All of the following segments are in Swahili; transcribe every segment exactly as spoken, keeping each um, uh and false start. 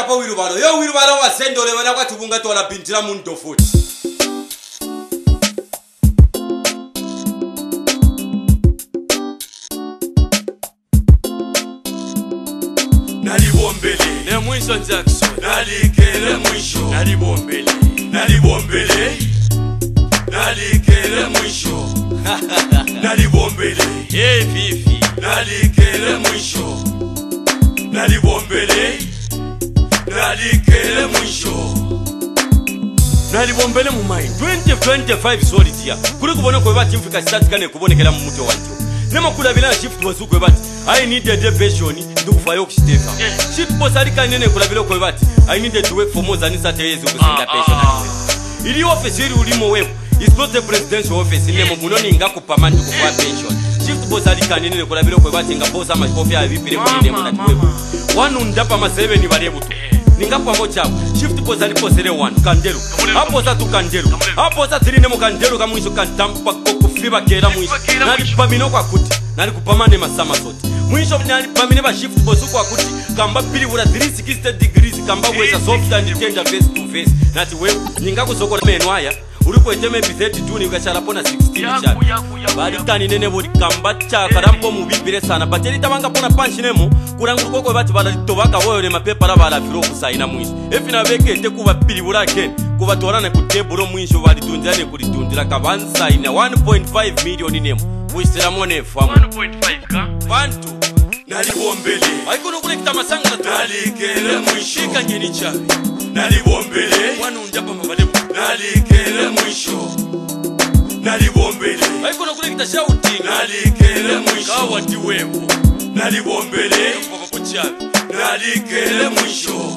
po wirubalo yo wirubalo wa sendo le bana kwa tubunga tola pintira muntu futhi Nalibombele ne mwisho Jackson nalikele mwisho nalibombele nalibombele nalikele mwisho nalibombele eh vivi nalikele mwisho nalibombele nalikele mwisho nalibombele mu mind twenty twenty-five solid ya kuri kubona ko bati mfika start kane kubonekera mu muto wanje nema kulabila shift wazukwe bati I need a depression ndukufayo kushiteka shift boss ali kanene kulabila ko bati I need to work for more than thirty years ukusinda pension ili office ili ulimo wewe it's not a presidential office nemo munoni ngako pamandi kufa pension shift boss ali kanene kulabila ko bati ngapoza makofi ya vipire kwa nemo na wewe wanu ndapa ma seven balebuto ningapo ngocha shift boss ali posere one kandelo hapo za tu kandelo hapo za three nemo kandelo kama mwisho kantampa kokufiba kera mwisho nali pamino kwa kuti nali kupamane masama sote mwisho nali pamine ba shift boss kwa kuti kamba pili bura three sixty degrees kamba weza soft and tender face to face nati wewe ningako soko meno haya uliko eteme thirty-two ni ukachala pona sixteen cha bali tani nene bodi kamba cha karampo mubibire sana bateli tabanga pona punch nemo kuranguru koko bati bala tobaka woyo le mapepa la bala firo kusaina mwisho efina beke te kuba pili bura ken kuba torana ku teburo mwisho bali tunjane kuli tunjira kabansa ina one point five million nemo wisira mone famu one point five ka bantu nalibombele ayikono kulekita masanga nalikele mwisho shika nyeni cha nalibombele wanu ndapa mabale nalikele mwisho nalibombele ayikono kulekita shouting nalikele mwisho kawati wewe nalibombele baba kuchavi nalikele mwisho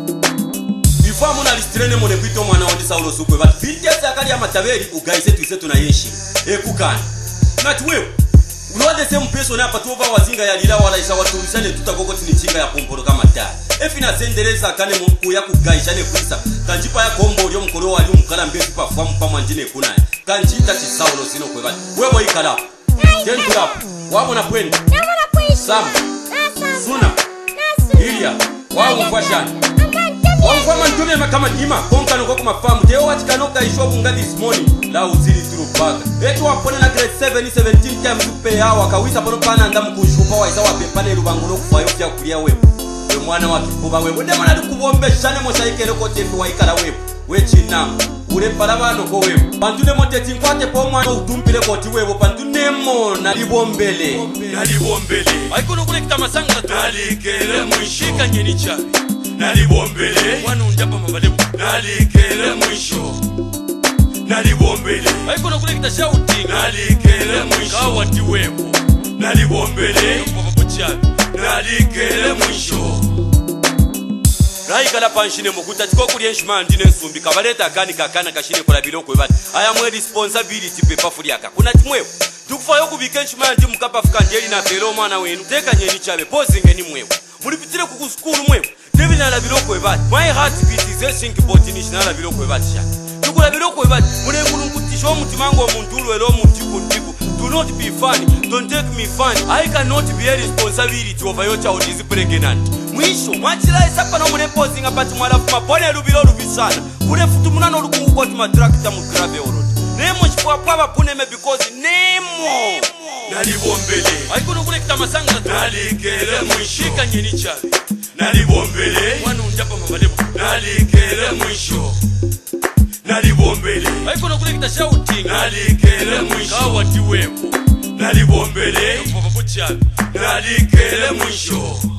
bifamu na listrene mone kwito mwana ondi saulo sukwe but fitese akali ya matabeli ugaise tuise tunayeshi ekukana nati wewe uliwade same person hapa tuova wazinga ya lila wala isa watulisane tutakokoti ni chinga ya pomporo kama taa efina sendereza kane mumku ya kugaishane kuisa kanjipa ya kombo lyo mkoro wali umkala mbezi pa famu pa manjine kunaya kanjita chisaulo sino kwe bati wewe ikala tentu lapu wamo na pwende Sam Suna Ilya wawo mfashani wawo mantume makama jima konka nuko kumafamu teo watikanoka ishobu nga this morning la uzili turu baka etu wapone na grade seven seventeen times upe ya wakawisa pono pana andamu kushupa wa isa wapepane lubangulo kufayo kia kulia wewe we mwana wakipuba wewe ndema na dukubombe shane mosa ikele kote fi waikala wewe we chinamu ule parabano ko wewe bantu ne moteti nkwate po mwana utumpile koti wewe bantu nemo nalibombele nalibombele ayikono kulekita masanga nalikele mwisho shika nyeni cha nalibombele wanu ndapa mabale nalikele mwisho nalibombele ayikono kulekita shouting nalikele mwisho kawati wewe nalibombele baba kuchavi nalikele mwisho raikala panshine mukuta tiko kuli enshima ndine nsumbi kabaleta akani kakana kashine kola biloko bati aya mwe responsibility pepa fuli aka kuna timwewe tukufayo kubika enshima ndi mukapa fukandeli na pelo mwana wenu teka nyeni chabe pozinge ni mwewe mulipitire ku school mwewe devina la biloko bati my heart beat is a sink botinish na la biloko bati sha tukula biloko bati mune ngulungutisho mutimango omuntu ero omuntu kuntiku do not be funny don't take me funny I cannot be a responsibility over your child is pregnant mwisho mwachila isapa na mune posing apati mwalafu mapone lubilo lubisana kule futu munano lukungu kwa tuma trakta mu grave orod nemo chipwa pwaba pune me because nemo nalibombele ayikono kulekita masanga nalikele mwisho shika nyeni chabe nalibombele wanu ndapa mabalebu nalikele mwisho nalibombele ayikono kulekita shouting nalikele mwisho kawati wewe nalibombele baba kuchavi nalikele mwisho